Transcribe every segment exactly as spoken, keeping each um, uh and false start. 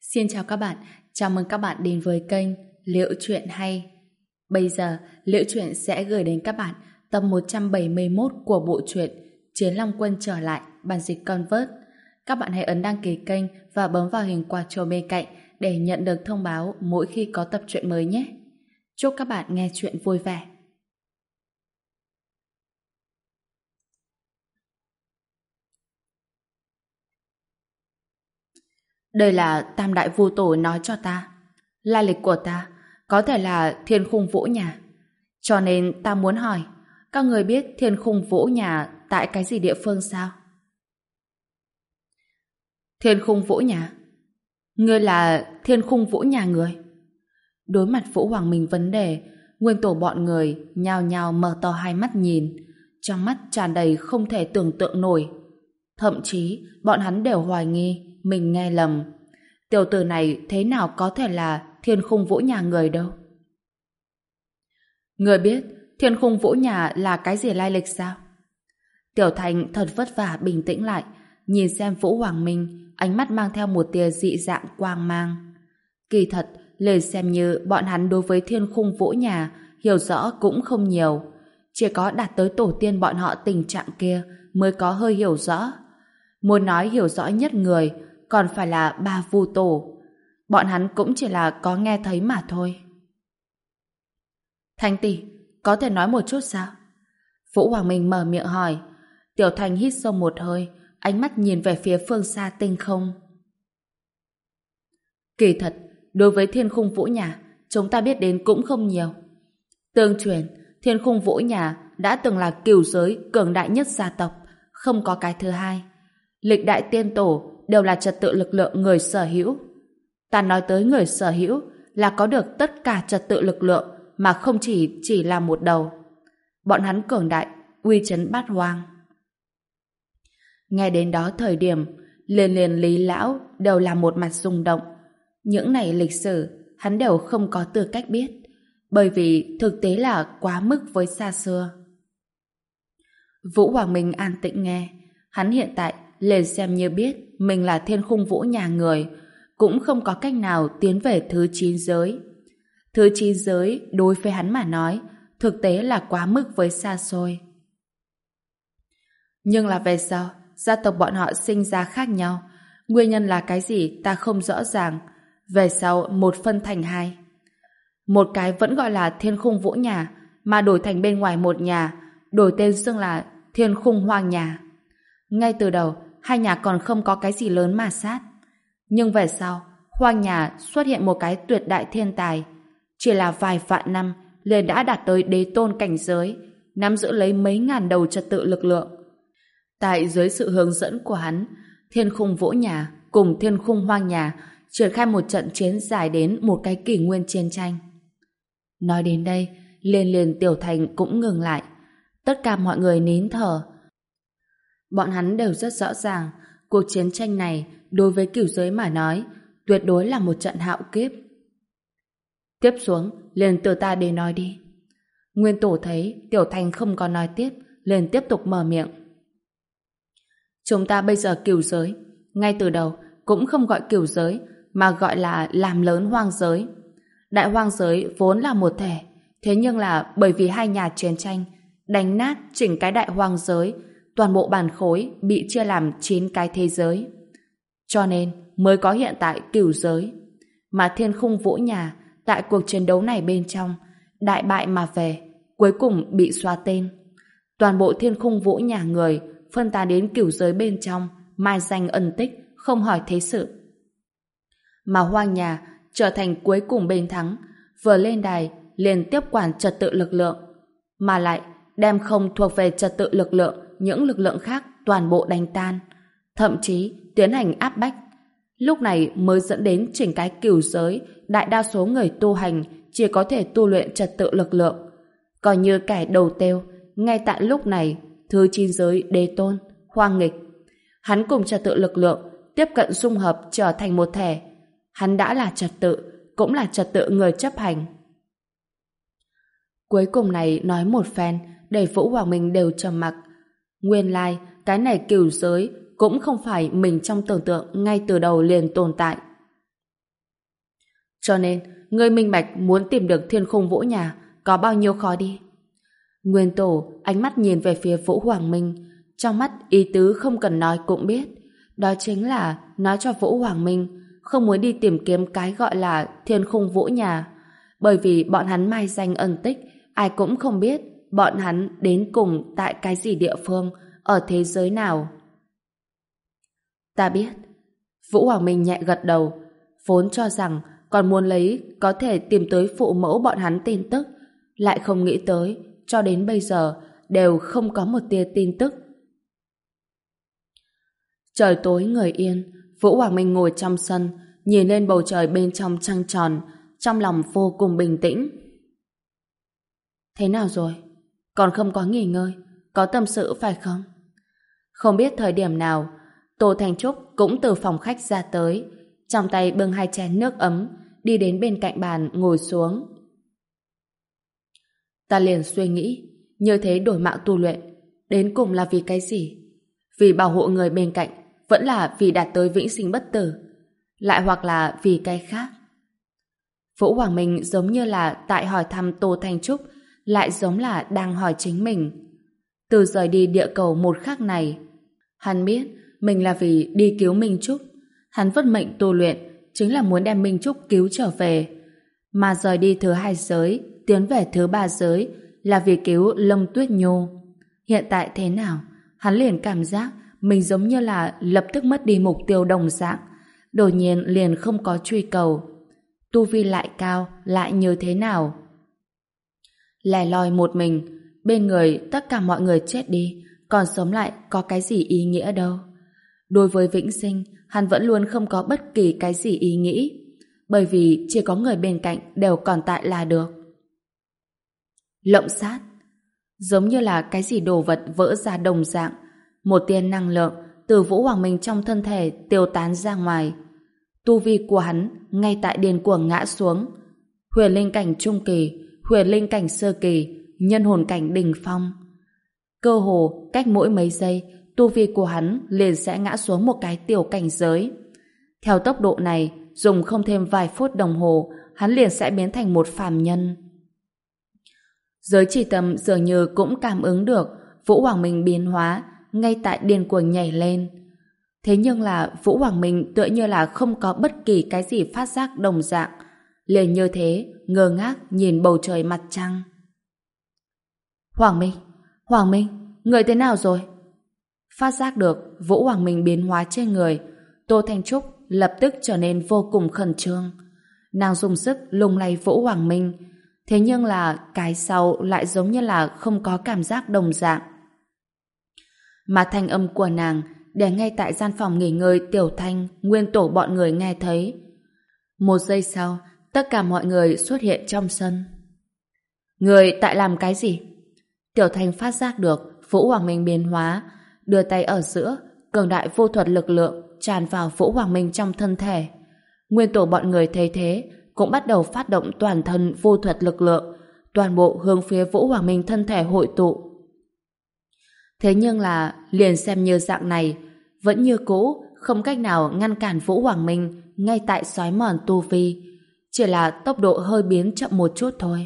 Xin chào các bạn, chào mừng các bạn đến với kênh Liễu Chuyện Hay. Bây giờ, Liễu Chuyện sẽ gửi đến các bạn tập một trăm bảy mươi mốt của bộ truyện Chiến Long Quân trở lại, bản dịch Convert. Các bạn hãy ấn đăng ký kênh và bấm vào hình quả chuông bên cạnh để nhận được thông báo mỗi khi có tập truyện mới nhé. Chúc các bạn nghe truyện vui vẻ. Đây là Tam Đại Vu Tổ nói cho ta. Lai lịch của ta có thể là Thiên Khung Vũ Nhà. Cho nên ta muốn hỏi, các người biết Thiên Khung Vũ Nhà tại cái gì địa phương sao? Thiên Khung Vũ Nhà? Ngươi là Thiên Khung Vũ Nhà người? Đối mặt Vũ Hoàng Minh vấn đề, nguyên tổ bọn người nhao nhao mở to hai mắt nhìn, trong mắt tràn đầy không thể tưởng tượng nổi. Thậm chí bọn hắn đều hoài nghi mình nghe lầm. Tiểu tử này thế nào có thể là Thiên Khung Vũ Nhà người đâu? Người biết Thiên Khung Vũ Nhà là cái gì lai lịch sao? Tiểu Thành thật vất vả bình tĩnh lại, nhìn xem Vũ Hoàng Minh, ánh mắt mang theo một tia dị dạng quang mang. Kỳ thật, lời xem như bọn hắn đối với Thiên Khung Vũ Nhà hiểu rõ cũng không nhiều. Chỉ có đạt tới tổ tiên bọn họ tình trạng kia mới có hơi hiểu rõ. Muốn nói hiểu rõ nhất người, còn phải là ba Vu Tổ. Bọn hắn cũng chỉ là có nghe thấy mà thôi. Thanh tỷ, có thể nói một chút sao? Vũ Hoàng Minh mở miệng hỏi. Tiểu Thành hít sâu một hơi, ánh mắt nhìn về phía phương xa tinh không. Kỳ thật, đối với Thiên Khung Vũ Nhà, chúng ta biết đến cũng không nhiều. Tương truyền, Thiên Khung Vũ Nhà đã từng là cửu giới cường đại nhất gia tộc, không có cái thứ hai. Lịch đại tiên tổ đều là trật tự lực lượng người sở hữu. Ta nói tới người sở hữu là có được tất cả trật tự lực lượng mà không chỉ chỉ là một đầu. Bọn hắn cường đại, uy chấn bát hoang. Nghe đến đó thời điểm, liền liền Lý Lão đều là một mặt rung động. Những này lịch sử hắn đều không có tư cách biết, bởi vì thực tế là quá mức với xa xưa. Vũ Hoàng Minh an tĩnh nghe. Hắn hiện tại liền xem như biết mình là Thiên Khung Vũ Nhà người, cũng không có cách nào tiến về thứ chín giới. Thứ chín giới đối với hắn mà nói thực tế là quá mức với xa xôi. Nhưng là về sau gia tộc bọn họ sinh ra khác nhau, nguyên nhân là cái gì ta không rõ ràng. Về sau một phân thành hai, một cái vẫn gọi là Thiên Khung Vũ Nhà mà đổi thành bên ngoài một nhà, đổi tên xưng là Thiên Khung Hoang Nhà. Ngay từ đầu hai nhà còn không có cái gì lớn mà sát, nhưng về sau Hoang Nhà xuất hiện một cái tuyệt đại thiên tài, chỉ là vài vạn năm liền đã đạt tới đế tôn cảnh giới, nắm giữ lấy mấy ngàn đầu trật tự lực lượng. Tại dưới sự hướng dẫn của hắn, Thiên Khung Vũ Nhà cùng Thiên Khung Hoang Nhà triển khai một trận chiến dài đến một cái kỷ nguyên chiến tranh. Nói đến đây, liền liền Tiểu Thành cũng ngừng lại. Tất cả mọi người nín thở. Bọn hắn đều rất rõ ràng, cuộc chiến tranh này đối với cửu giới mà nói tuyệt đối là một trận hạo kiếp. Tiếp xuống, liền từ ta đến nói đi. Nguyên tổ thấy Tiểu Thành không có nói tiếp, liền tiếp tục mở miệng. Chúng ta bây giờ cửu giới, ngay từ đầu cũng không gọi cửu giới, mà gọi là làm lớn hoang giới. Đại hoang giới vốn là một thể, thế nhưng là bởi vì hai nhà chiến tranh đánh nát chỉnh cái đại hoang giới, toàn bộ bản khối bị chia làm chín cái thế giới, cho nên mới có hiện tại cửu giới. Mà Thiên Khung Vũ Nhà tại cuộc chiến đấu này bên trong đại bại mà về, cuối cùng bị xóa tên. Toàn bộ Thiên Khung Vũ Nhà người phân tán đến cửu giới bên trong, mai danh ẩn tích, không hỏi thế sự. Mà Hoang Nhà trở thành cuối cùng bên thắng, vừa lên đài liền tiếp quản trật tự lực lượng, mà lại đem không thuộc về trật tự lực lượng những lực lượng khác toàn bộ đánh tan, thậm chí tiến hành áp bách. Lúc này mới dẫn đến chỉnh cái cửu giới đại đa số người tu hành chỉ có thể tu luyện trật tự lực lượng. Coi như kẻ đầu têu, ngay tại lúc này thứ chín giới đế tôn Hoang Nghịch, hắn cùng trật tự lực lượng tiếp cận dung hợp trở thành một thể. Hắn đã là trật tự, cũng là trật tự người chấp hành. Cuối cùng này nói một phen để Vũ Hoàng Minh đều trầm mặc. Nguyên lai cái này cửu giới cũng không phải mình trong tưởng tượng ngay từ đầu liền tồn tại. Cho nên, ngươi minh bạch muốn tìm được Thiên Khung Vũ Nhà có bao nhiêu khó đi. Nguyên Tổ ánh mắt nhìn về phía Vũ Hoàng Minh, trong mắt ý tứ không cần nói cũng biết, đó chính là nói cho Vũ Hoàng Minh không muốn đi tìm kiếm cái gọi là Thiên Khung Vũ Nhà, bởi vì bọn hắn mai danh ẩn tích, ai cũng không biết bọn hắn đến cùng tại cái gì địa phương, ở thế giới nào. Ta biết. Vũ Hoàng Minh nhẹ gật đầu, vốn cho rằng còn muốn lấy có thể tìm tới phụ mẫu bọn hắn tin tức, lại không nghĩ tới cho đến bây giờ đều không có một tia tin tức. Trời tối người yên, Vũ Hoàng Minh ngồi trong sân, nhìn lên bầu trời bên trong trăng tròn, trong lòng vô cùng bình tĩnh. Thế nào rồi? Còn không có nghỉ ngơi, có tâm sự phải không? Không biết thời điểm nào, Tô Thanh Trúc cũng từ phòng khách ra tới, trong tay bưng hai chén nước ấm, đi đến bên cạnh bàn ngồi xuống. Ta liền suy nghĩ, như thế đổi mạng tu luyện, đến cùng là vì cái gì? Vì bảo hộ người bên cạnh, vẫn là vì đạt tới vĩnh sinh bất tử, lại hoặc là vì cái khác. Vũ Hoàng Minh giống như là tại hỏi thăm Tô Thanh Trúc, lại giống là đang hỏi chính mình. Từ rời đi địa cầu một khắc này, hắn biết mình là vì đi cứu Minh Trúc. Hắn vất mệnh tu luyện chính là muốn đem Minh Trúc cứu trở về. Mà rời đi thứ hai giới, tiến về thứ ba giới là vì cứu Lâm Tuyết Nhô. Hiện tại thế nào? Hắn liền cảm giác mình giống như là lập tức mất đi mục tiêu đồng dạng, đột nhiên liền không có truy cầu. Tu vi lại cao, lại như thế nào? Lẻ loi một mình, bên người tất cả mọi người chết đi, còn sống lại có cái gì ý nghĩa đâu. Đối với vĩnh sinh, hắn vẫn luôn không có bất kỳ cái gì ý nghĩ, bởi vì chỉ có người bên cạnh đều còn tại là được. Lộng sát, giống như là cái gì đồ vật vỡ ra đồng dạng, một tia năng lượng từ Vũ Hoàng Minh trong thân thể tiêu tán ra ngoài. Tu vi của hắn ngay tại điên cuồng ngã xuống. Huyền linh cảnh trung kỳ, huyền linh cảnh sơ kỳ, nhân hồn cảnh đỉnh phong. Cơ hồ cách mỗi mấy giây, tu vi của hắn liền sẽ ngã xuống một cái tiểu cảnh giới. Theo tốc độ này, dùng không thêm vài phút đồng hồ, hắn liền sẽ biến thành một phàm nhân. Giới chỉ tâm dường như cũng cảm ứng được Vũ Hoàng Minh biến hóa, ngay tại điên cuồng nhảy lên. Thế nhưng là Vũ Hoàng Minh tựa như là không có bất kỳ cái gì phát giác đồng dạng, liền như thế ngơ ngác nhìn bầu trời mặt trăng. Hoàng Minh, Hoàng Minh, người thế nào rồi? Phát giác được Vũ Hoàng Minh biến hóa trên người, Tô Thanh Trúc lập tức trở nên vô cùng khẩn trương. Nàng dùng sức lung lay Vũ Hoàng Minh, thế nhưng là cái sau lại giống như là không có cảm giác đồng dạng. Mà thanh âm của nàng để ngay tại gian phòng nghỉ ngơi Tiểu Thanh, Nguyên Tổ bọn người nghe thấy. Một giây sau, tất cả mọi người xuất hiện trong sân. Người tại làm cái gì? Tiểu Thanh phát giác được Vũ Hoàng Minh biến hóa, đưa tay ở giữa, cường đại vô thuật lực lượng tràn vào Vũ Hoàng Minh trong thân thể. Nguyên Tổ bọn người thấy thế cũng bắt đầu phát động toàn thân vô thuật lực lượng, toàn bộ hướng phía Vũ Hoàng Minh thân thể hội tụ. Thế nhưng là liền xem như dạng này, vẫn như cũ không cách nào ngăn cản Vũ Hoàng Minh ngay tại xói mòn tu vi, chỉ là tốc độ hơi biến chậm một chút thôi.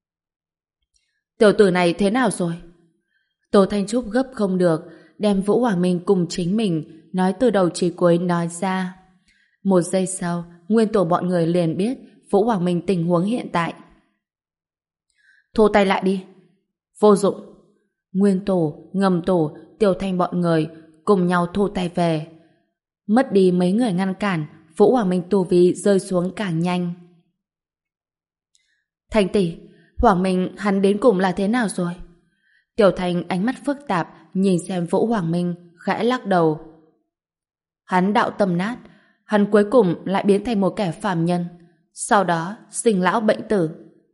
Tiểu tử này thế nào rồi? Tô Thanh Trúc gấp không được, đem Vũ Hoàng Minh cùng chính mình nói từ đầu chí cuối nói ra. Một giây sau, Nguyên Tổ bọn người liền biết Vũ Hoàng Minh tình huống hiện tại. Thu tay lại đi. Vô dụng. Nguyên Tổ, Ngầm Tổ, Tiểu Thanh bọn người cùng nhau thu tay về. Mất đi mấy người ngăn cản, Vũ Hoàng Minh tu vi rơi xuống càng nhanh. Thanh tỷ, Hoàng Minh hắn đến cùng là thế nào rồi? Tiểu Thanh ánh mắt phức tạp nhìn xem Vũ Hoàng Minh, khẽ lắc đầu. Hắn đạo tâm nát, hắn cuối cùng lại biến thành một kẻ phàm nhân, sau đó sinh lão bệnh tử.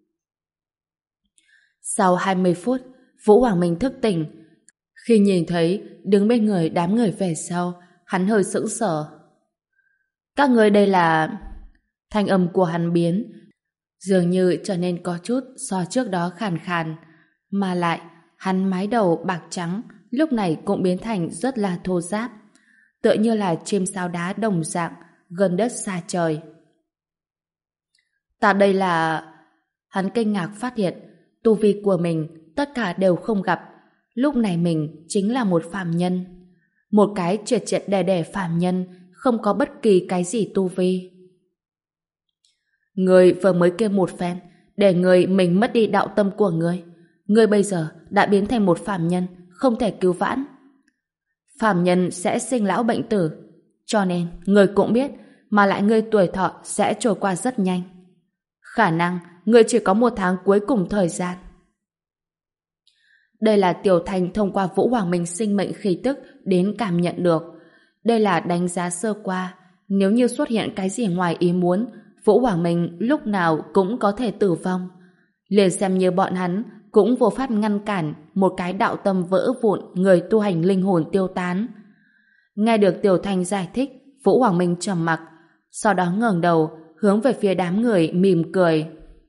Sau hai mươi phút, Vũ Hoàng Minh thức tỉnh. Khi nhìn thấy đứng bên người đám người về sau, hắn hơi sững sờ. Các người đây là... Thanh âm của hắn biến, dường như trở nên có chút so trước đó khàn khàn, mà lại hắn mái đầu bạc trắng lúc này cũng biến thành rất là thô ráp, tựa như là chim sáo đá đồng dạng gần đất xa trời. Ta đây là... Hắn kinh ngạc phát hiện tu vi của mình tất cả đều không gặp. Lúc này mình chính là một phàm nhân. Một cái triệt triệt đè đè phàm nhân, không có bất kỳ cái gì tu vi. Người vừa mới kêu một phen để người mình mất đi đạo tâm của người. Người bây giờ đã biến thành một phàm nhân, không thể cứu vãn. Phàm nhân sẽ sinh lão bệnh tử, cho nên người cũng biết, mà lại người tuổi thọ sẽ trôi qua rất nhanh. Khả năng người chỉ có một tháng cuối cùng thời gian. Đây là Tiểu Thanh thông qua Vũ Hoàng Minh sinh mệnh khí tức đến cảm nhận được. Đây là đánh giá sơ qua. Nếu như xuất hiện cái gì ngoài ý muốn, Vũ Hoàng Minh lúc nào cũng có thể tử vong. Liền xem như bọn hắn cũng vô pháp ngăn cản một cái đạo tâm vỡ vụn người tu hành linh hồn tiêu tán. Nghe được Tiểu Thanh giải thích, Vũ Hoàng Minh trầm mặc, sau đó ngẩng đầu hướng về phía đám người mỉm cười.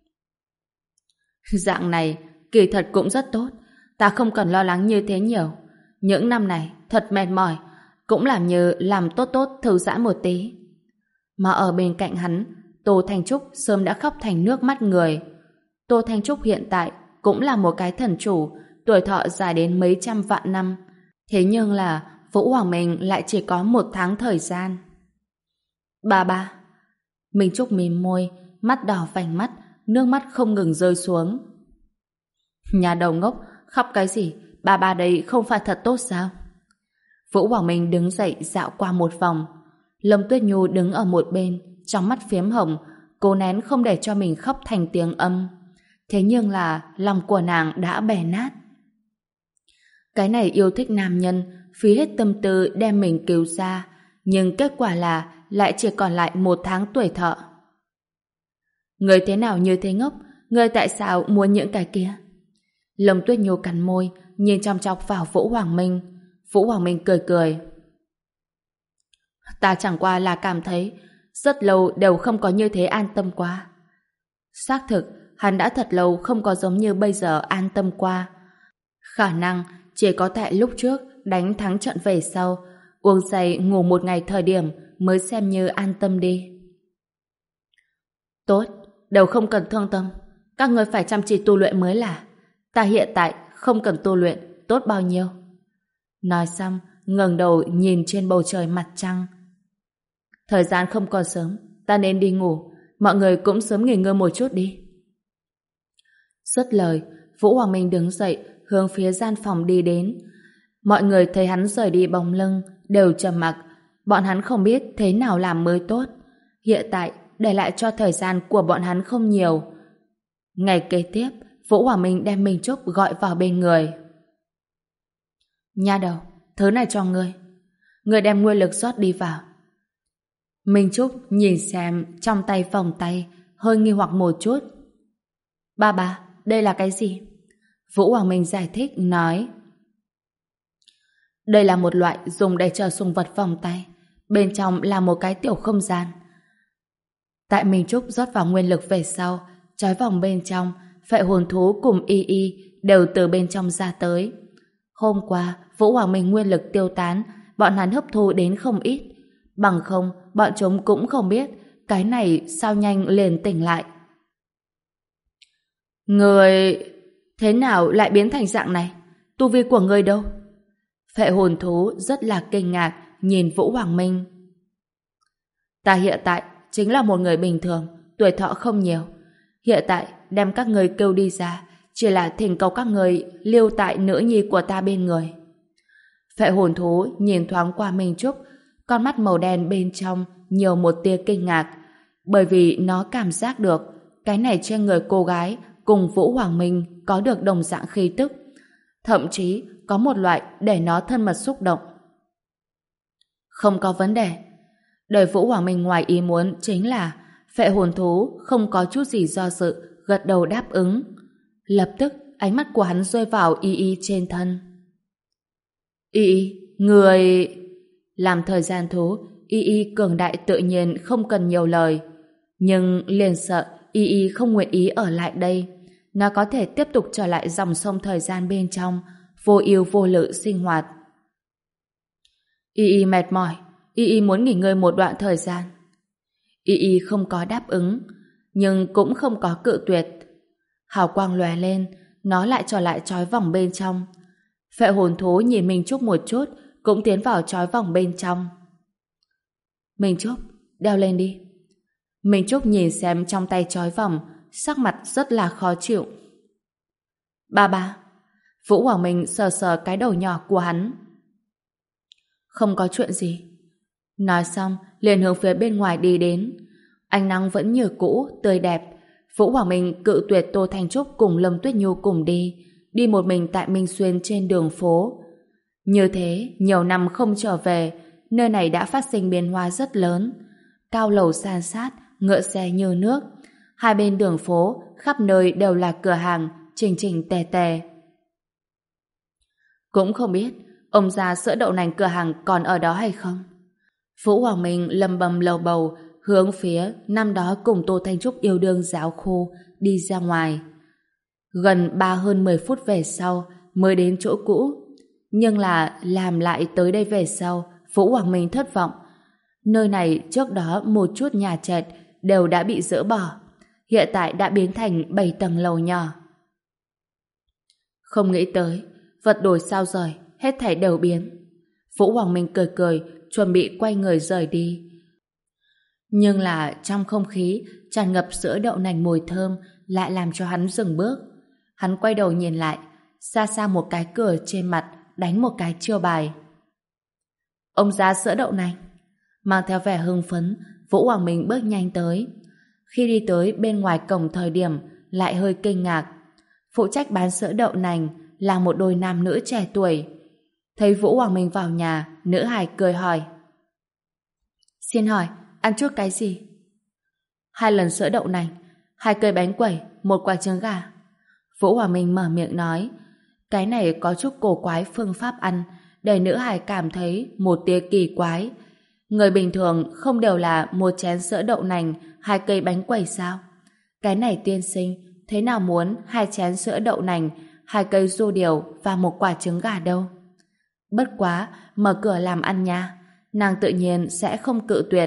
Dạng này kỳ thật cũng rất tốt, ta không cần lo lắng như thế nhiều. Những năm này thật mệt mỏi, cũng làm như làm tốt tốt thư giãn một tí. Mà ở bên cạnh hắn, Tô Thanh Trúc sớm đã khóc thành nước mắt người. Tô Thanh Trúc hiện tại cũng là một cái thần chủ, tuổi thọ dài đến mấy trăm vạn năm. Thế nhưng là Vũ Hoàng Minh lại chỉ có một tháng thời gian. Ba ba. Minh Trúc mím môi, mắt đỏ vành mắt, nước mắt không ngừng rơi xuống. Nhà đầu ngốc, khóc cái gì? Ba ba đây không phải thật tốt sao? Vũ Hoàng Minh đứng dậy dạo qua một vòng. Lâm Tuyết Nhu đứng ở một bên, trong mắt phiếm hồng, cố nén không để cho mình khóc thành tiếng âm. Thế nhưng là lòng của nàng đã bè nát. Cái này yêu thích nam nhân, phí hết tâm tư đem mình cứu ra, nhưng kết quả là lại chỉ còn lại một tháng tuổi thọ. Người thế nào như thế ngốc? Người tại sao muốn những cái kia? Lâm Tuyết Nhu cắn môi, nhìn chăm chọc vào Vũ Hoàng Minh. Vũ Hoàng Minh cười cười. Ta chẳng qua là cảm thấy rất lâu đều không có như thế an tâm qua. Xác thực, hắn đã thật lâu không có giống như bây giờ an tâm qua. Khả năng chỉ có tại lúc trước đánh thắng trận về sau, uống say ngủ một ngày thời điểm mới xem như an tâm đi. Tốt, đều không cần thương tâm. Các người phải chăm chỉ tu luyện mới là. Ta hiện tại không cần tu luyện, tốt bao nhiêu. Nói xong, ngẩng đầu nhìn trên bầu trời mặt trăng. Thời gian không còn sớm, ta nên đi ngủ. Mọi người cũng sớm nghỉ ngơi một chút đi. Dứt lời, Vũ Hoàng Minh đứng dậy, hướng phía gian phòng đi đến. Mọi người thấy hắn rời đi bóng lưng, đều trầm mặc. Bọn hắn không biết thế nào làm mới tốt. Hiện tại, để lại cho thời gian của bọn hắn không nhiều. Ngày kế tiếp, Vũ Hoàng Minh đem Minh Trúc gọi vào bên người. Nha đầu, thứ này cho ngươi. Ngươi đem nguyên lực rót đi vào. Minh Trúc nhìn xem trong tay vòng tay, hơi nghi hoặc một chút. Ba ba, đây là cái gì? Vũ Hoàng Minh giải thích, nói. Đây là một loại dùng để chờ sùng vật vòng tay. Bên trong là một cái tiểu không gian. Tại Minh Trúc rót vào nguyên lực về sau, trói vòng bên trong, phệ hồn thú cùng y y đều từ bên trong ra tới. Hôm qua, Vũ Hoàng Minh nguyên lực tiêu tán, bọn hắn hấp thu đến không ít. Bằng không, bọn chúng cũng không biết cái này sao nhanh liền tỉnh lại. Người... thế nào lại biến thành dạng này? Tu vi của người đâu? Phệ hồn thú rất là kinh ngạc nhìn Vũ Hoàng Minh. Ta hiện tại chính là một người bình thường, tuổi thọ không nhiều. Hiện tại đem các người kêu đi ra, chỉ là thỉnh cầu các người lưu tại nữ nhi của ta bên người. Phệ hồn thú nhìn thoáng qua Minh Trúc, con mắt màu đen bên trong nhiều một tia kinh ngạc, bởi vì nó cảm giác được cái này trên người cô gái cùng Vũ Hoàng Minh có được đồng dạng khí tức, thậm chí có một loại để nó thân mật xúc động. Không có vấn đề. Đời Vũ Hoàng Minh ngoài ý muốn chính là phệ hồn thú không có chút gì do dự, gật đầu đáp ứng. Lập tức ánh mắt của hắn rơi vào y y trên thân. Y y, người... Làm thời gian thú, y y cường đại tự nhiên không cần nhiều lời. Nhưng liền sợ y y không nguyện ý ở lại đây. Nó có thể tiếp tục trở lại dòng sông thời gian bên trong, vô ưu vô lự sinh hoạt. Y y mệt mỏi, y y muốn nghỉ ngơi một đoạn thời gian. Y y không có đáp ứng. nhưng cũng không có cự tuyệt. Hào quang lóe lên, nó lại trở lại trói vòng bên trong. Phệ hồn thú nhìn Minh Trúc một chút, cũng tiến vào trói vòng bên trong. Minh Trúc, đeo lên đi. Minh Trúc nhìn xem trong tay trói vòng, sắc mặt rất là khó chịu. Ba ba. Vũ Hoàng Minh sờ sờ cái đầu nhỏ của hắn. Không có chuyện gì. Nói xong, liền hướng phía bên ngoài đi đến. Ánh nắng vẫn như cũ, tươi đẹp. Vũ Hoàng Minh cự tuyệt Tô Thanh Trúc cùng Lâm Tuyết Nhu cùng đi, đi một mình tại Minh Xuyên trên đường phố. Như thế, nhiều năm không trở về, nơi này đã phát sinh biến hóa rất lớn. Cao lầu san sát, ngựa xe như nước. Hai bên đường phố, khắp nơi đều là cửa hàng, chỉnh chỉnh tề tề. Cũng không biết, ông già sữa đậu nành cửa hàng còn ở đó hay không? Vũ Hoàng Minh lầm bầm lầu bầu, hướng phía năm đó cùng Tô Thanh Trúc yêu đương giáo khu đi ra ngoài. Gần ba hơn mười phút về sau mới đến chỗ cũ. Nhưng là làm lại tới đây về sau, Vũ Hoàng Minh thất vọng. Nơi này trước đó một chút nhà trệt đều đã bị dỡ bỏ. Hiện tại đã biến thành bảy tầng lầu nhỏ. Không nghĩ tới, vật đổi sao rời, hết thảy đều biến. Vũ Hoàng Minh cười cười, chuẩn bị quay người rời đi. Nhưng là trong không khí tràn ngập sữa đậu nành mùi thơm lại làm cho hắn dừng bước. Hắn quay đầu nhìn lại, xa xa một cái cửa trên mặt đánh một cái chiêu bài. Ông già sữa đậu nành. Mang theo vẻ hưng phấn, Vũ Hoàng Minh bước nhanh tới. Khi đi tới bên ngoài cổng thời điểm lại hơi kinh ngạc. Phụ trách bán sữa đậu nành là một đôi nam nữ trẻ tuổi. Thấy Vũ Hoàng Minh vào nhà, nữ hài cười hỏi. Xin hỏi, ăn chút cái gì? Hai lần sữa đậu nành, hai cây bánh quẩy, một quả trứng gà. Vũ Hoàng Minh mở miệng nói. Cái này có chút cổ quái phương pháp ăn, để nữ hài cảm thấy một tia kỳ quái. Người bình thường không đều là một chén sữa đậu nành, hai cây bánh quẩy sao? Cái này tiên sinh, thế nào muốn hai chén sữa đậu nành, hai cây du điều và một quả trứng gà đâu? Bất quá, mở cửa làm ăn nha, nàng tự nhiên sẽ không cự tuyệt.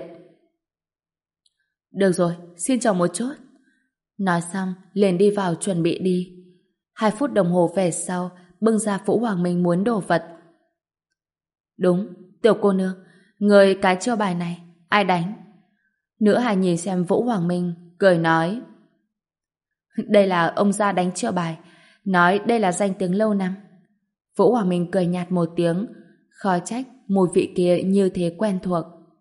Được rồi, xin chờ một chút. Nói xong, liền đi vào chuẩn bị đi. Hai phút đồng hồ về sau, bưng ra Vũ Hoàng Minh muốn đồ vật. Đúng, tiểu cô nương, người cái chiêu bài này, ai đánh? Nữ hài nhìn xem Vũ Hoàng Minh, cười nói. Đây là ông gia đánh chiêu bài, nói đây là danh tiếng lâu năm. Vũ Hoàng Minh cười nhạt một tiếng, khó trách mùi vị kia như thế quen thuộc.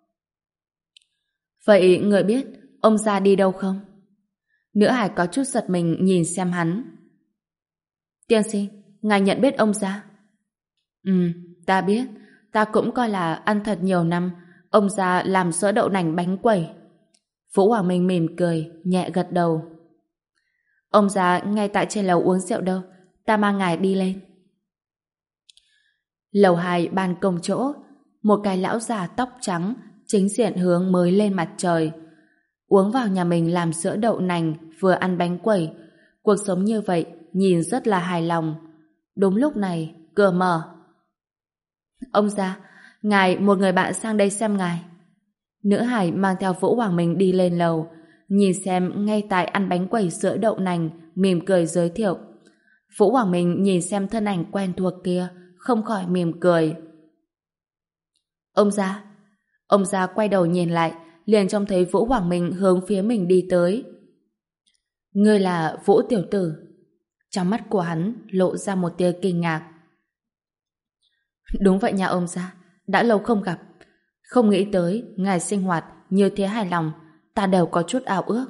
Vậy người biết ông gia đi đâu không? Nữ hải có chút giật mình nhìn xem hắn. Tiên sinh, ngài nhận biết ông gia? Ừ, ta biết, ta cũng coi là ăn thật nhiều năm, ông gia làm sữa đậu nành bánh quẩy. Vũ Hoàng Minh mỉm cười, nhẹ gật đầu. Ông già ngay tại trên lầu uống rượu đâu, ta mang ngài đi lên. Lầu hai ban công chỗ, một cái lão già tóc trắng, chính diện hướng mới lên mặt trời. Uống vào nhà mình làm sữa đậu nành, vừa ăn bánh quẩy. Cuộc sống như vậy, nhìn rất là hài lòng. Đúng lúc này, cửa mở. Ông già, ngài một người bạn sang đây xem ngài. Nữ hải mang theo Vũ Hoàng Minh đi lên lầu, nhìn xem ngay tại ăn bánh quẩy sữa đậu nành, mỉm cười giới thiệu. Vũ Hoàng Minh nhìn xem thân ảnh quen thuộc kia, không khỏi mỉm cười. Ông già. Ông già quay đầu nhìn lại, liền trông thấy Vũ Hoàng Minh hướng phía mình đi tới. Ngươi là Vũ tiểu tử. Trong mắt của hắn lộ ra một tia kinh ngạc. Đúng vậy nha ông già, đã lâu không gặp. Không nghĩ tới ngài sinh hoạt như thế hài lòng, ta đều có chút ao ước.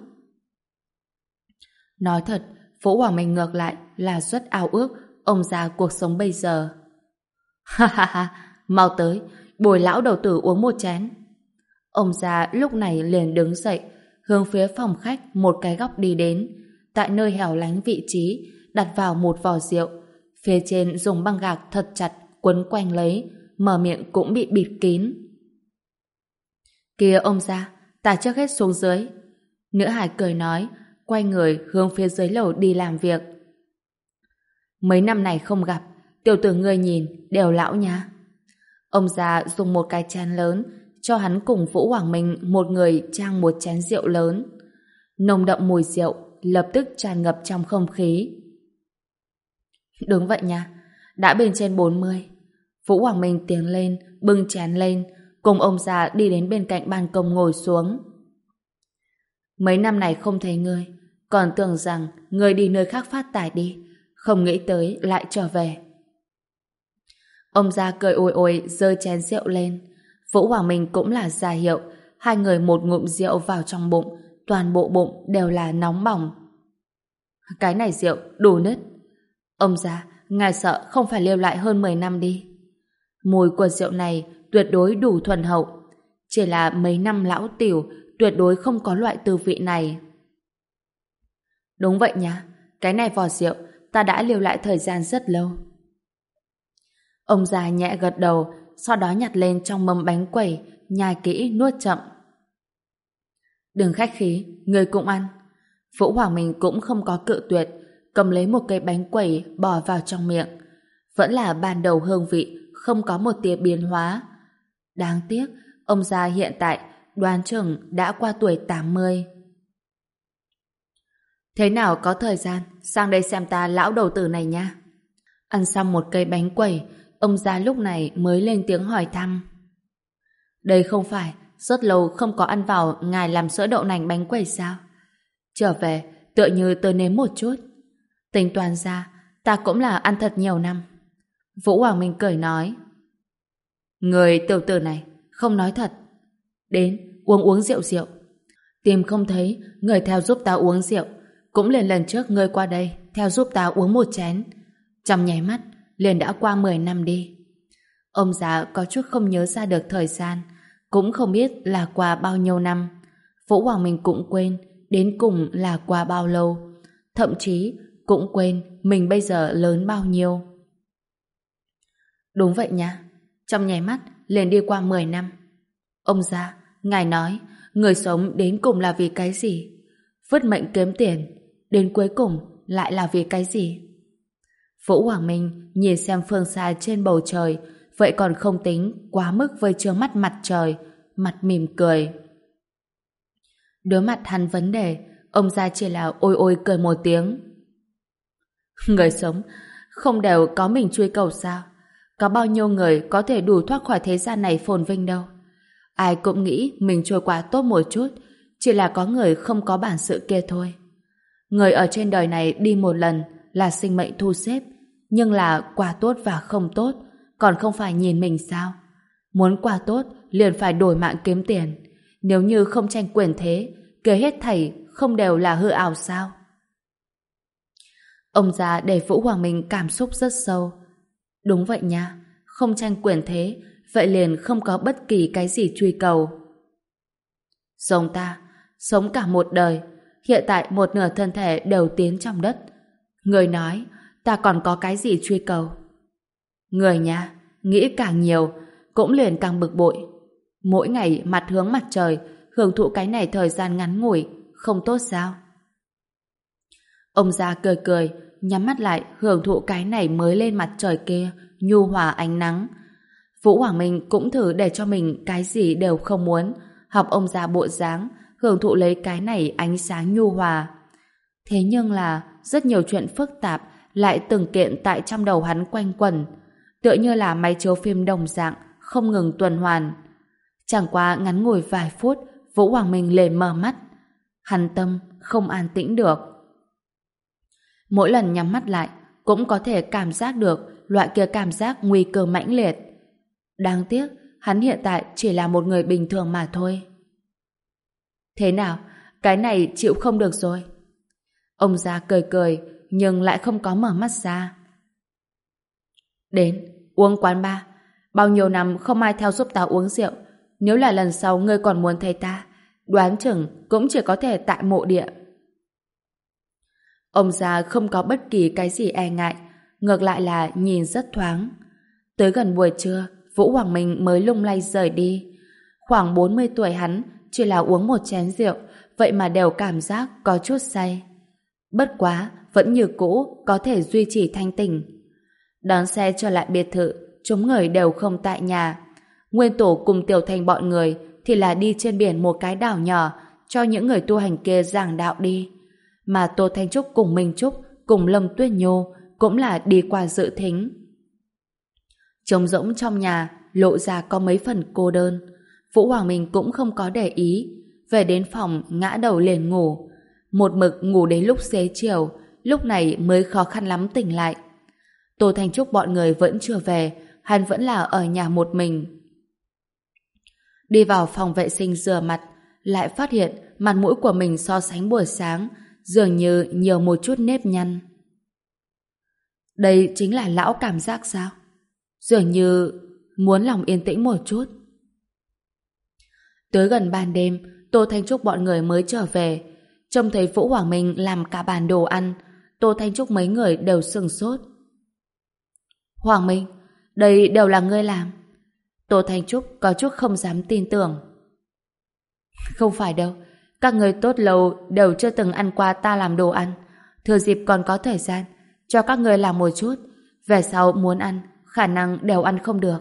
Nói thật, Vũ Hoàng Minh ngược lại là rất ao ước ông già cuộc sống bây giờ. Ha ha ha, mau tới, bồi lão đầu tử uống một chén. Ông già lúc này liền đứng dậy, hướng phía phòng khách một cái góc đi đến. Tại nơi hẻo lánh vị trí, đặt vào một vò rượu. Phía trên dùng băng gạc thật chặt quấn quanh lấy, mở miệng cũng bị bịt kín. Kìa ông già, ta trước hết xuống dưới. Nữ hải cười nói, quay người hướng phía dưới lầu đi làm việc. Mấy năm này không gặp, tiểu tử ngươi nhìn đều lão nha. Ông già dùng một cái chén lớn cho hắn cùng Vũ Hoàng Minh một người trang một chén rượu lớn. Nồng đậm mùi rượu lập tức tràn ngập trong không khí. Đúng vậy nha, đã bên trên bốn mươi. Vũ Hoàng Minh tiến lên, bưng chén lên, cùng ông già đi đến bên cạnh ban công ngồi xuống. Mấy năm này không thấy ngươi, còn tưởng rằng ngươi đi nơi khác phát tài đi, không nghĩ tới lại trở về. Ông già cười ôi ôi giơ chén rượu lên. Vũ Hoàng Minh cũng là ra hiệu, hai người một ngụm rượu vào trong bụng, toàn bộ bụng đều là nóng bỏng. Cái này rượu đủ nứt. Ông già, ngài sợ không phải lưu lại hơn mười năm đi. Mùi của rượu này tuyệt đối đủ thuần hậu. Chỉ là mấy năm lão tiểu tuyệt đối không có loại tư vị này. Đúng vậy nha, cái này vò rượu ta đã lưu lại thời gian rất lâu. Ông già nhẹ gật đầu, sau đó nhặt lên trong mâm bánh quẩy, nhai kỹ nuốt chậm. Đừng khách khí, người cũng ăn. Vũ Hoàng Minh cũng không có cự tuyệt, cầm lấy một cây bánh quẩy bỏ vào trong miệng. Vẫn là ban đầu hương vị, không có một tia biến hóa. Đáng tiếc, ông già hiện tại đoán chừng đã qua tuổi tám mươi. Thế nào có thời gian, sang đây xem ta lão đầu tử này nha. Ăn xong một cây bánh quẩy, ông già lúc này mới lên tiếng hỏi thăm. Đây không phải, rất lâu không có ăn vào ngài làm sữa đậu nành bánh quẩy sao? Trở về, tựa như tôi nếm một chút. Tính toán ra, ta cũng là ăn thật nhiều năm. Vũ Hoàng Minh cười nói. Người tiểu tử này, không nói thật. Đến, uống uống rượu rượu. Tìm không thấy, người theo giúp ta uống rượu. Cũng liền lần trước ngươi qua đây, theo giúp ta uống một chén. Trong nháy mắt, liền đã qua mười năm đi. Ông già có chút không nhớ ra được thời gian, cũng không biết là qua bao nhiêu năm. Vũ Hoàng Minh cũng quên, đến cùng là qua bao lâu. Thậm chí, cũng quên mình bây giờ lớn bao nhiêu. Đúng vậy nha, trong nháy mắt, liền đi qua mười năm. Ông già, ngài nói, người sống đến cùng là vì cái gì? Vứt mệnh kiếm tiền, đến cuối cùng lại là vì cái gì? Vũ Hoàng Minh nhìn xem phương xa trên bầu trời, vậy còn không tính quá mức với trướng mắt mặt trời, mặt mỉm cười. Đối mặt hắn vấn đề, ông già chỉ là ôi ôi cười một tiếng. Người sống không đều có mình truy cầu sao? Có bao nhiêu người có thể đủ thoát khỏi thế gian này phồn vinh đâu? Ai cũng nghĩ mình trôi qua tốt một chút, chỉ là có người không có bản sự kia thôi. Người ở trên đời này đi một lần là sinh mệnh thu xếp, nhưng là qua tốt và không tốt còn không phải nhìn mình sao? Muốn qua tốt liền phải đổi mạng kiếm tiền. Nếu như không tranh quyền thế, kể hết thảy không đều là hư ảo sao? Ông già để Vũ Hoàng Minh cảm xúc rất sâu. Đúng vậy nha, không tranh quyền thế, vậy liền không có bất kỳ cái gì truy cầu. Giống ta, sống cả một đời, hiện tại một nửa thân thể đều tiến trong đất. Người nói, ta còn có cái gì truy cầu? Người nha, nghĩ càng nhiều, cũng liền càng bực bội. Mỗi ngày mặt hướng mặt trời, hưởng thụ cái này thời gian ngắn ngủi, không tốt sao? Ông già cười cười, nhắm mắt lại hưởng thụ cái này mới lên mặt trời kia, nhu hòa ánh nắng. Vũ Hoàng Minh cũng thử để cho mình cái gì đều không muốn, học ông già bộ dáng, hưởng thụ lấy cái này ánh sáng nhu hòa. Thế nhưng là rất nhiều chuyện phức tạp lại từng kiện tại trong đầu hắn quanh quẩn, tựa như là máy chiếu phim đồng dạng, không ngừng tuần hoàn. Chẳng qua ngắn ngủi vài phút, Vũ Hoàng Minh liền mở mắt. Hắn tâm không an tĩnh được. Mỗi lần nhắm mắt lại, cũng có thể cảm giác được loại kia cảm giác nguy cơ mãnh liệt. Đáng tiếc, hắn hiện tại chỉ là một người bình thường mà thôi. Thế nào? Cái này chịu không được rồi. Ông già cười cười, nhưng lại không có mở mắt ra. Đến, uống quán bar. Bao nhiêu năm không ai theo giúp ta uống rượu. Nếu là lần sau ngươi còn muốn thấy ta, đoán chừng cũng chỉ có thể tại mộ địa. Ông già không có bất kỳ cái gì e ngại, ngược lại là nhìn rất thoáng. Tới gần buổi trưa, Vũ Hoàng Minh mới lung lay rời đi. Khoảng bốn mươi tuổi hắn, chỉ là uống một chén rượu, vậy mà đều cảm giác có chút say. Bất quá, vẫn như cũ, có thể duy trì thanh tỉnh. Đón xe trở lại biệt thự, chúng người đều không tại nhà. Nguyên Tổ cùng Tiểu Thành bọn người thì là đi trên biển một cái đảo nhỏ, cho những người tu hành kia giảng đạo đi. Mà Tô Thanh Trúc cùng Minh Trúc cùng Lâm Tuyết Nhô cũng là đi qua dự thính. Trống rỗng trong nhà lộ ra có mấy phần cô đơn. Vũ Hoàng Minh cũng không có để ý, về đến phòng ngã đầu liền ngủ, một mực ngủ đến lúc xế chiều, lúc này mới khó khăn lắm tỉnh lại. Tô Thanh Trúc bọn người vẫn chưa về, hắn vẫn là ở nhà một mình. Đi vào phòng vệ sinh rửa mặt, lại phát hiện mặt mũi của mình so sánh buổi sáng dường như nhiều một chút nếp nhăn. Đây chính là lão cảm giác sao? Dường như muốn lòng yên tĩnh một chút. Tới gần ban đêm, Tô Thanh Trúc bọn người mới trở về. Trông thấy Vũ Hoàng Minh làm cả bàn đồ ăn, Tô Thanh Trúc mấy người đều sửng sốt. Hoàng Minh, đây đều là ngươi làm. Tô Thanh Trúc có chút không dám tin tưởng. Không phải đâu, các người tốt lâu đều chưa từng ăn qua ta làm đồ ăn. Thừa dịp còn có thời gian, cho các người làm một chút. Về sau muốn ăn, khả năng đều ăn không được.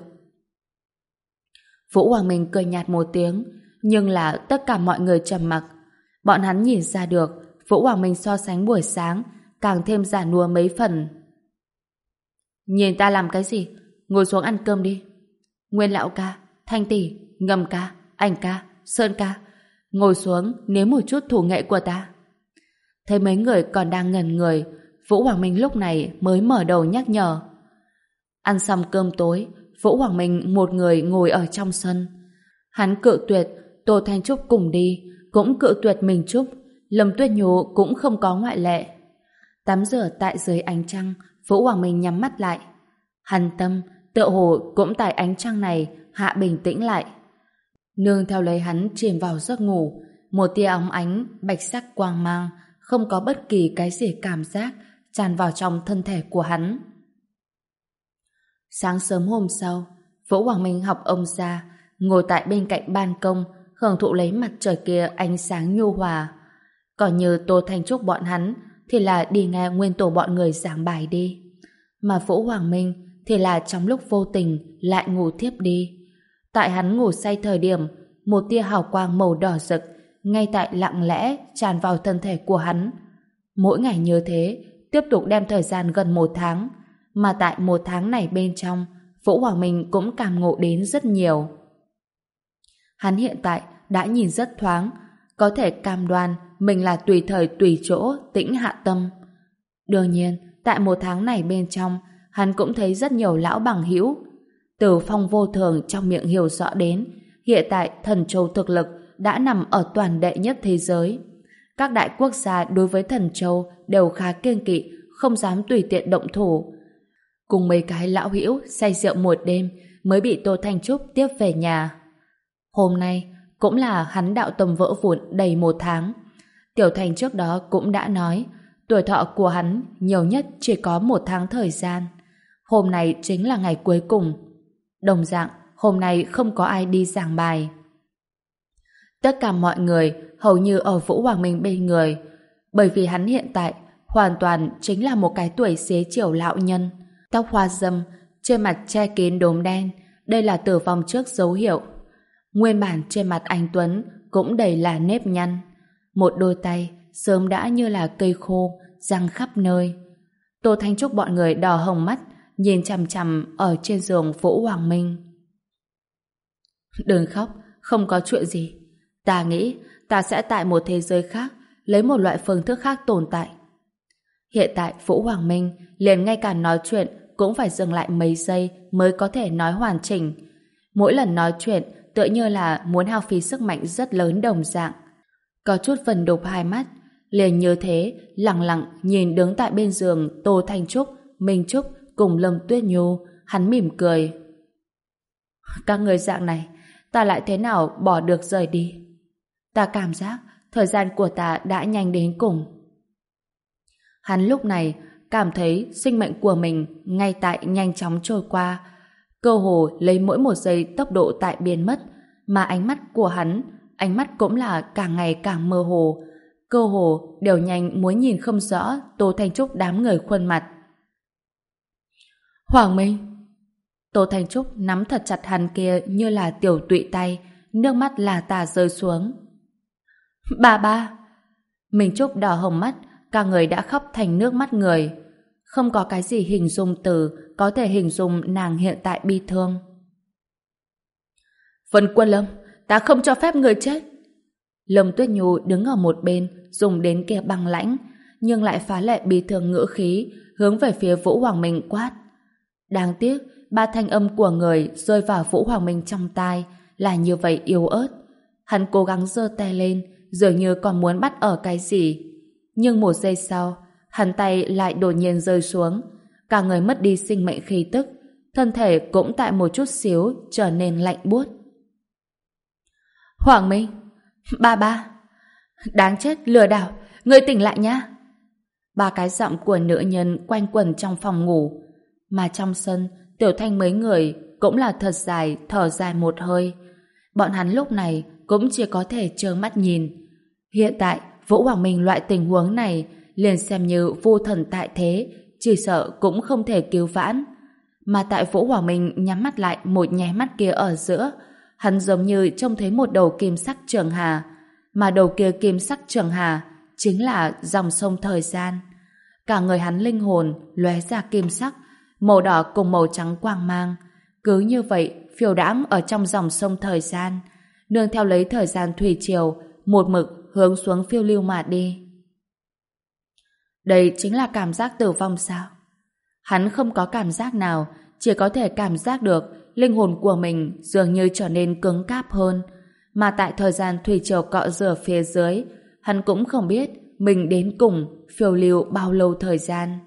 Vũ Hoàng Minh cười nhạt một tiếng, nhưng là tất cả mọi người trầm mặc. Bọn hắn nhìn ra được Vũ Hoàng Minh so sánh buổi sáng càng thêm già nua mấy phần. Nhìn ta làm cái gì? Ngồi xuống ăn cơm đi. Nguyên lão ca, Thanh tỷ, Ngầm ca, Anh ca, Sơn ca, ngồi xuống nếm một chút thủ nghệ của ta. Thấy mấy người còn đang ngẩn người, Vũ Hoàng Minh lúc này mới mở đầu nhắc nhở. Ăn xong cơm tối, Vũ Hoàng Minh một người ngồi ở trong sân. Hắn cự tuyệt Tô Thanh Trúc cùng đi, cũng cự tuyệt Minh Trúc, Lâm Tuyết Nhô cũng không có ngoại lệ. Tắm rửa tại dưới ánh trăng, Vũ Hoàng Minh nhắm mắt lại. Hắn tâm tựa hồ cũng tại ánh trăng này hạ bình tĩnh lại. Nương theo lấy hắn chìm vào giấc ngủ, một tia óng ánh bạch sắc quang mang, không có bất kỳ cái gì cảm giác tràn vào trong thân thể của hắn. Sáng sớm hôm sau, Vũ Hoàng Minh học ông ra, ngồi tại bên cạnh ban công, hưởng thụ lấy mặt trời kia ánh sáng nhu hòa. Còn như Tô Thanh Trúc bọn hắn thì là đi nghe nguyên tổ bọn người giảng bài đi. Mà Vũ Hoàng Minh thì là trong lúc vô tình lại ngủ thiếp đi. Tại hắn ngủ say thời điểm, một tia hào quang màu đỏ rực ngay tại lặng lẽ tràn vào thân thể của hắn. Mỗi ngày như thế, tiếp tục đem thời gian gần một tháng. Mà tại một tháng này bên trong, Vũ Hoàng Minh cũng cảm ngộ đến rất nhiều. Hắn hiện tại đã nhìn rất thoáng, có thể cam đoan mình là tùy thời tùy chỗ tĩnh hạ tâm. Đương nhiên, tại một tháng này bên trong, hắn cũng thấy rất nhiều lão bằng hữu. Từ Phong Vô Thường trong miệng hiểu rõ đến, hiện tại Thần Châu thực lực đã nằm ở toàn đệ nhất thế giới. Các đại quốc gia đối với Thần Châu đều khá kiêng kỵ, không dám tùy tiện động thủ. Cùng mấy cái lão hữu say rượu một đêm mới bị Tô Thanh Trúc tiếp về nhà. Hôm nay cũng là hắn đạo tâm vỡ vụn đầy một tháng. Tiểu Thành trước đó cũng đã nói tuổi thọ của hắn nhiều nhất chỉ có một tháng thời gian. Hôm nay chính là ngày cuối cùng. Đồng dạng, hôm nay không có ai đi giảng bài. Tất cả mọi người hầu như ở Vũ Hoàng Minh bên người, bởi vì hắn hiện tại hoàn toàn chính là một cái tuổi xế chiều lão nhân. Tóc hoa râm, trên mặt che kín đốm đen, đây là tử vong trước dấu hiệu. Nguyên bản trên mặt anh Tuấn cũng đầy là nếp nhăn. Một đôi tay sớm đã như là cây khô, răng khắp nơi. Tô Thanh Trúc bọn người đỏ hồng mắt, nhìn chằm chằm ở trên giường Vũ Hoàng Minh. Đừng khóc, không có chuyện gì. Ta nghĩ ta sẽ tại một thế giới khác lấy một loại phương thức khác tồn tại. Hiện tại Vũ Hoàng Minh liền ngay cả nói chuyện cũng phải dừng lại mấy giây mới có thể nói hoàn chỉnh. Mỗi lần nói chuyện tựa như là muốn hao phí sức mạnh rất lớn đồng dạng. Có chút vần đục hai mắt, liền như thế lặng lặng nhìn đứng tại bên giường Tô Thanh Trúc, Minh Trúc cùng Lâm Tuyết Nhu, hắn mỉm cười. Các người dạng này, ta lại thế nào bỏ được rời đi? Ta cảm giác thời gian của ta đã nhanh đến cùng. Hắn lúc này cảm thấy sinh mệnh của mình ngay tại nhanh chóng trôi qua, cơ hồ lấy mỗi một giây tốc độ tại biến mất, mà ánh mắt của hắn, ánh mắt cũng là càng ngày càng mơ hồ, cơ hồ đều nhanh muốn nhìn không rõ Tô Thanh Trúc đám người khuôn mặt. Hoàng Minh! Tô Thanh Trúc nắm thật chặt hắn kia như là tiểu tụy tay, nước mắt là tà rơi xuống. Ba ba! Minh Trúc đỏ hồng mắt, cả người đã khóc thành nước mắt người. Không có cái gì hình dung từ có thể hình dung nàng hiện tại bi thương. Vân Quân Lâm, ta không cho phép người chết. Lâm Tuyết Nhu đứng ở một bên, dùng đến kia băng lãnh, nhưng lại phá lệ bi thương ngữ khí, hướng về phía Vũ Hoàng Minh quát. Đáng tiếc, ba thanh âm của người rơi vào Vũ Hoàng Minh trong tai là như vậy yếu ớt. Hắn cố gắng giơ tay lên, dường như còn muốn bắt ở cái gì. Nhưng một giây sau, hắn tay lại đột nhiên rơi xuống, cả người mất đi sinh mệnh khí tức, thân thể cũng tại một chút xíu trở nên lạnh buốt. Hoàng Minh, ba ba, đáng chết, lừa đảo, ngươi tỉnh lại nhá. Ba cái giọng của nữ nhân quanh quẩn trong phòng ngủ, mà trong sân, Tiểu Thanh mấy người cũng là thật dài, thở dài một hơi. Bọn hắn lúc này cũng chỉ có thể trơ mắt nhìn. Hiện tại, Vũ Hoàng Minh loại tình huống này liền xem như vô thần tại thế, chỉ sợ cũng không thể cứu vãn. Mà tại Vũ Hoàng Minh nhắm mắt lại một nháy mắt kia ở giữa, hắn giống như trông thấy một đầu kim sắc trường hà, mà đầu kia kim sắc trường hà chính là dòng sông thời gian. Cả người hắn linh hồn lóe ra kim sắc, màu đỏ cùng màu trắng quang mang, cứ như vậy phiêu đãng ở trong dòng sông thời gian, nương theo lấy thời gian thủy triều, một mực hướng xuống phiêu lưu mà đi. Đây chính là cảm giác tử vong sao? Hắn không có cảm giác nào, chỉ có thể cảm giác được linh hồn của mình dường như trở nên cứng cáp hơn, mà tại thời gian thủy triều cọ rửa phía dưới, hắn cũng không biết mình đến cùng phiêu lưu bao lâu thời gian.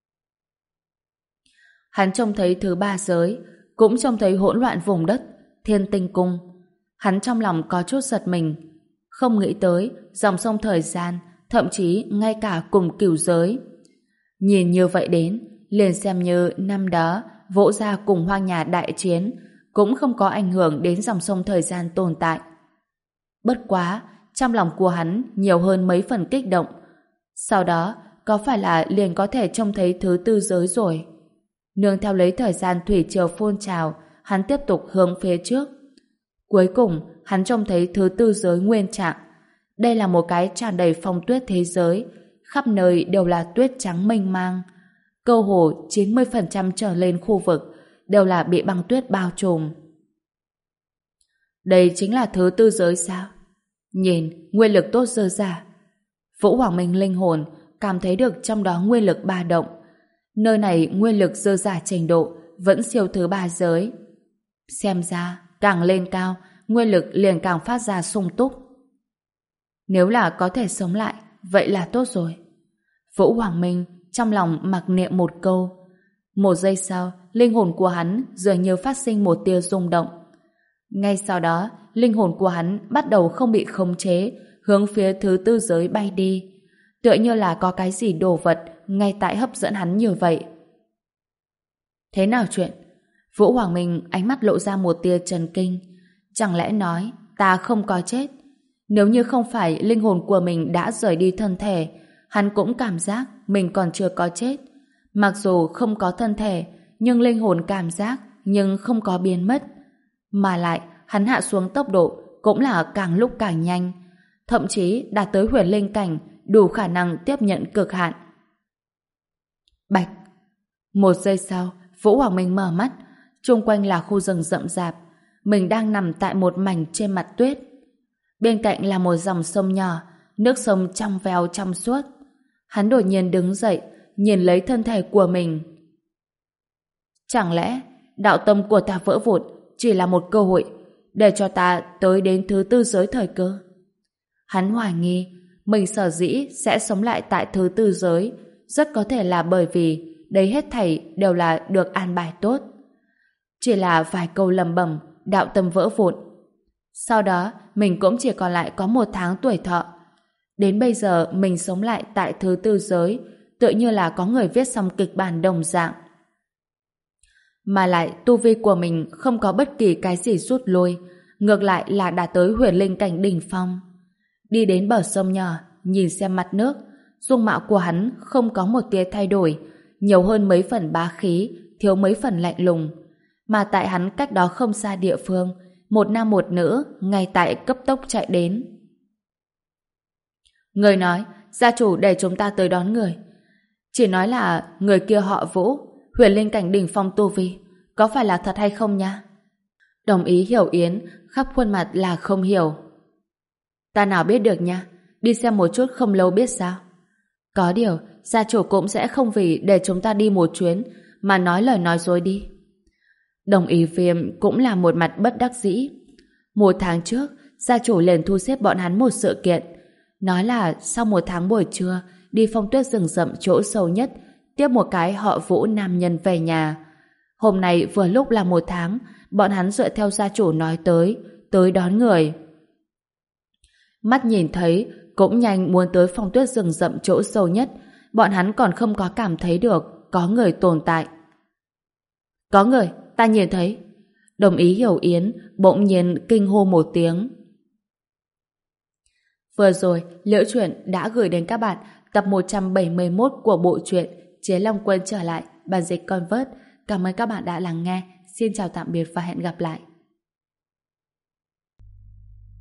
Hắn trông thấy thứ ba giới, cũng trông thấy hỗn loạn vùng đất, thiên tinh cung. Hắn trong lòng có chút giật mình, không nghĩ tới dòng sông thời gian, thậm chí ngay cả cùng cửu giới. Nhìn như vậy đến, liền xem như năm đó Vỗ Gia cùng Hoang Nhà đại chiến, cũng không có ảnh hưởng đến dòng sông thời gian tồn tại. Bất quá, trong lòng của hắn nhiều hơn mấy phần kích động. Sau đó, có phải là liền có thể trông thấy thứ tư giới rồi? Nương theo lấy thời gian thủy triều phun trào, hắn tiếp tục hướng phía trước. Cuối cùng, hắn trông thấy thứ tư giới nguyên trạng. Đây là một cái tràn đầy phong tuyết thế giới, khắp nơi đều là tuyết trắng mênh mang. Cơ hồ chín mươi phần trăm trở lên khu vực đều là bị băng tuyết bao trùm. Đây chính là thứ tư giới sao? Nhìn, nguyên lực tốt dơ ra. Vũ Hoàng Minh linh hồn cảm thấy được trong đó nguyên lực ba động. Nơi này nguyên lực dư giả trình độ vẫn siêu thứ ba giới. Xem ra, càng lên cao, nguyên lực liền càng phát ra sung túc. Nếu là có thể sống lại, vậy là tốt rồi. Vũ Hoàng Minh trong lòng mặc niệm một câu. Một giây sau, linh hồn của hắn dường như phát sinh một tia rung động. Ngay sau đó, linh hồn của hắn bắt đầu không bị khống chế, hướng phía thứ tư giới bay đi. Tựa như là có cái gì đồ vật ngay tại hấp dẫn hắn như vậy. Thế nào chuyện? Vũ Hoàng Minh ánh mắt lộ ra một tia chần kinh. Chẳng lẽ nói ta không có chết? Nếu như không phải linh hồn của mình đã rời đi thân thể, hắn cũng cảm giác mình còn chưa có chết. Mặc dù không có thân thể, nhưng linh hồn cảm giác nhưng không có biến mất. Mà lại, hắn hạ xuống tốc độ cũng là càng lúc càng nhanh. Thậm chí đạt tới huyền linh cảnh, đủ khả năng tiếp nhận cực hạn. Bạch! Một giây sau, Vũ Hoàng Minh mở mắt, chung quanh là khu rừng rậm rạp. Mình đang nằm tại một mảnh trên mặt tuyết. Bên cạnh là một dòng sông nhỏ, nước sông trong veo trong suốt. Hắn đột nhiên đứng dậy, nhìn lấy thân thể của mình. Chẳng lẽ đạo tâm của ta vỡ vụn chỉ là một cơ hội để cho ta tới đến thứ tư giới thời cơ? Hắn hoài nghi mình sở dĩ sẽ sống lại tại thứ tư giới rất có thể là bởi vì đấy hết thảy đều là được an bài tốt. Chỉ là vài câu lầm bầm, đạo tâm vỡ vụn. Sau đó, mình cũng chỉ còn lại có một tháng tuổi thọ. Đến bây giờ mình sống lại tại thứ tư giới, tựa như là có người viết xong kịch bản đồng dạng. Mà lại tu vi của mình không có bất kỳ cái gì rút lui, ngược lại là đã tới huyền linh cảnh đỉnh phong. Đi đến bờ sông nhỏ, nhìn xem mặt nước, dung mạo của hắn không có một tia thay đổi, nhiều hơn mấy phần bá khí, thiếu mấy phần lạnh lùng. Mà tại hắn cách đó không xa địa phương, một nam một nữ ngay tại cấp tốc chạy đến. Người nói, gia chủ để chúng ta tới đón người. Chỉ nói là người kia họ Vũ, huyền linh cảnh đỉnh phong tu vi. Có phải là thật hay không nha? Đồng ý Hiểu Yến, khắp khuôn mặt là không hiểu. Ta nào biết được nha, đi xem một chút không lâu biết sao. Có điều, gia chủ cũng sẽ không vì để chúng ta đi một chuyến mà nói lời nói dối đi. Đồng ý Viêm cũng là một mặt bất đắc dĩ. Một tháng trước, gia chủ liền thu xếp bọn hắn một sự kiện. Nói là sau một tháng buổi trưa đi phong tuyết rừng rậm chỗ sâu nhất, tiếp một cái họ Vũ nam nhân về nhà. Hôm nay vừa lúc là một tháng, bọn hắn dựa theo gia chủ nói tới, tới đón người. Mắt nhìn thấy, cũng nhanh muốn tới phong tuyết rừng rậm chỗ sâu nhất, bọn hắn còn không có cảm thấy được có người tồn tại. Có người, ta nhìn thấy. Đồng ý Hiểu Yến bỗng nhiên kinh hô một tiếng. Vừa rồi, Liễu Chuyện đã gửi đến các bạn tập một trăm bảy mươi mốt của bộ truyện Chế Long Quân trở lại, bản dịch Convert. Cảm ơn các bạn đã lắng nghe. Xin chào tạm biệt và hẹn gặp lại.